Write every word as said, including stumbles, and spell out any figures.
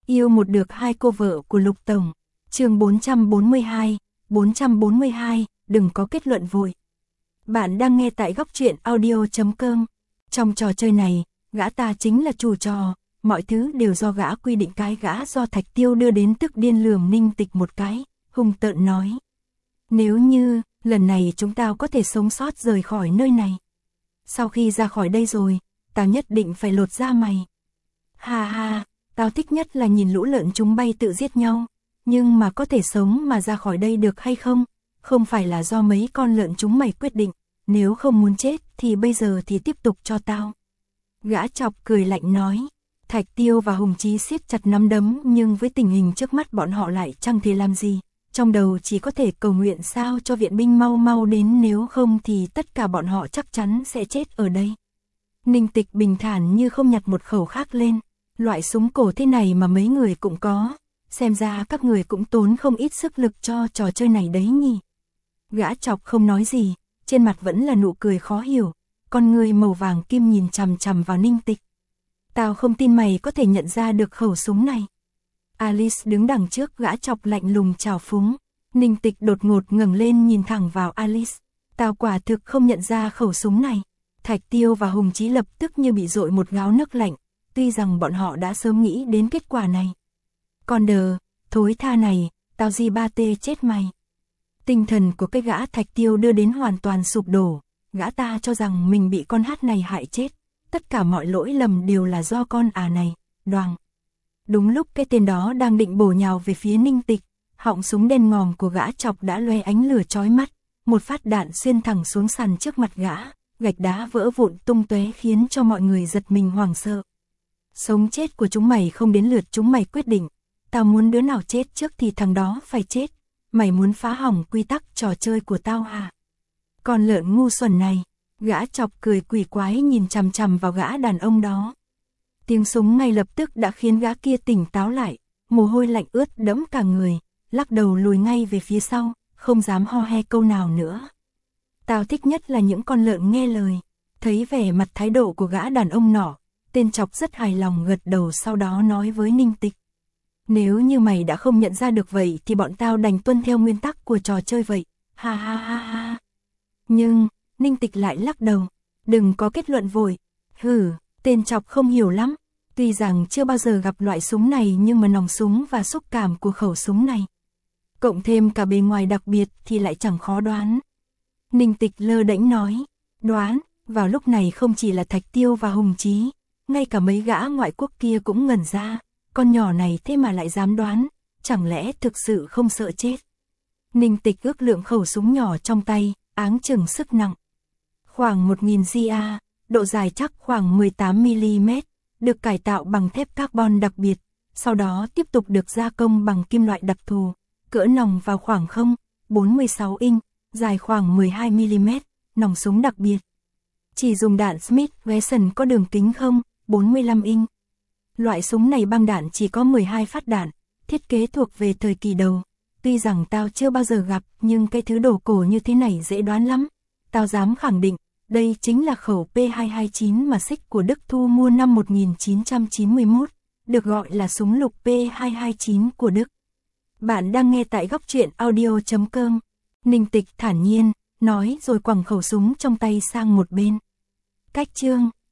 Yêu một được hai cô vợ của Lục Tổng. Chương bốn trăm bốn mươi hai, bốn trăm bốn mươi hai, đừng có kết luận vội. Bạn đang nghe tại góc truyện audio chấm com. Trong trò chơi này, gã ta chính là chủ trò, mọi thứ đều do gã quy định. Cái gã do Thạch Tiêu đưa đến tức điên lườm Ninh Tịch một cái, hung tợn nói. Nếu như, lần này chúng tao có thể sống sót rời khỏi nơi này. Sau khi ra khỏi đây rồi, tao nhất định phải lột da mày. Ha ha, tao thích nhất là nhìn lũ lợn chúng bay tự giết nhau. Nhưng mà có thể sống mà ra khỏi đây được hay không? Không phải là do mấy con lợn chúng mày quyết định. Nếu không muốn chết thì bây giờ thì tiếp tục cho tao. Gã chọc cười lạnh nói. Thạch Tiêu và Hùng Chí siết chặt nắm đấm, nhưng với tình hình trước mắt bọn họ lại chẳng thể làm gì. Trong đầu chỉ có thể cầu nguyện sao cho viện binh mau mau đến, nếu không thì tất cả bọn họ chắc chắn sẽ chết ở đây. Ninh Tịch bình thản như không nhặt một khẩu khác lên. Loại súng cổ thế này mà mấy người cũng có. Xem ra các người cũng tốn không ít sức lực cho trò chơi này đấy nhỉ. Gã chọc không nói gì, trên mặt vẫn là nụ cười khó hiểu. Con người màu vàng kim nhìn chằm chằm vào Ninh Tịch. Tao không tin mày có thể nhận ra được khẩu súng này. Alice đứng đằng trước gã chọc lạnh lùng trào phúng. Ninh Tịch đột ngột ngẩng lên nhìn thẳng vào Alice. Tao quả thực không nhận ra khẩu súng này. Thạch Tiêu và Hùng Chí lập tức như bị dội một gáo nước lạnh. Tuy rằng bọn họ đã sớm nghĩ đến kết quả này. Con đờ, thối tha này, tao di ba tê chết mày. Tinh thần của cái gã Thạch Tiêu đưa đến hoàn toàn sụp đổ. Gã ta cho rằng mình bị con hát này hại chết. Tất cả mọi lỗi lầm đều là do con à này, đoàng. Đúng lúc cái tên đó đang định bổ nhào về phía Ninh Tịch, họng súng đen ngòm của gã chọc đã loe ánh lửa chói mắt. Một phát đạn xuyên thẳng xuống sàn trước mặt gã, gạch đá vỡ vụn tung tóe khiến cho mọi người giật mình hoảng sợ. Sống chết của chúng mày không đến lượt chúng mày quyết định. Tao muốn đứa nào chết trước thì thằng đó phải chết. Mày muốn phá hỏng quy tắc trò chơi của tao hả? Con lợn ngu xuẩn này. Gã chọc cười quỷ quái nhìn chằm chằm vào gã đàn ông đó. Tiếng súng ngay lập tức đã khiến gã kia tỉnh táo lại. Mồ hôi lạnh ướt đẫm cả người. Lắc đầu lùi ngay về phía sau, không dám ho he câu nào nữa. Tao thích nhất là những con lợn nghe lời. Thấy vẻ mặt thái độ của gã đàn ông nọ, tên chọc rất hài lòng gật đầu, sau đó nói với Ninh Tịch. Nếu như mày đã không nhận ra được vậy thì bọn tao đành tuân theo nguyên tắc của trò chơi vậy. Ha ha ha ha. Nhưng, Ninh Tịch lại lắc đầu. Đừng có kết luận vội. Hừ, tên chọc không hiểu lắm. Tuy rằng chưa bao giờ gặp loại súng này nhưng mà nòng súng và xúc cảm của khẩu súng này, cộng thêm cả bề ngoài đặc biệt thì lại chẳng khó đoán. Ninh Tịch lơ đễnh nói. Đoán, vào lúc này không chỉ là Thạch Tiêu và Hùng Chí, ngay cả mấy gã ngoại quốc kia cũng ngẩn ra. Con nhỏ này thế mà lại dám đoán, chẳng lẽ thực sự không sợ chết. Ninh Tịch ước lượng khẩu súng nhỏ trong tay, áng chừng sức nặng khoảng một nghìn gi a, độ dài chắc khoảng mười tám mi li mét, được cải tạo bằng thép carbon đặc biệt, sau đó tiếp tục được gia công bằng kim loại đặc thù, cỡ nòng vào khoảng không phẩy bốn mươi sáu inch, dài khoảng mười hai mi li mét, nòng súng đặc biệt. Chỉ dùng đạn Smith Wesson có đường kính không phẩy bốn mươi lăm inch. Loại súng này băng đạn chỉ có mười hai phát đạn, thiết kế thuộc về thời kỳ đầu. Tuy rằng tao chưa bao giờ gặp, nhưng cái thứ đồ cổ như thế này dễ đoán lắm. Tao dám khẳng định, đây chính là khẩu P hai hai chín mà Xích của Đức thu mua năm một nghìn chín trăm chín mươi mốt, được gọi là súng lục P hai hai chín của Đức. Bạn đang nghe tại góc truyện audio chấm com. Ninh Tịch thản nhiên, nói rồi quẳng khẩu súng trong tay sang một bên. Cách chương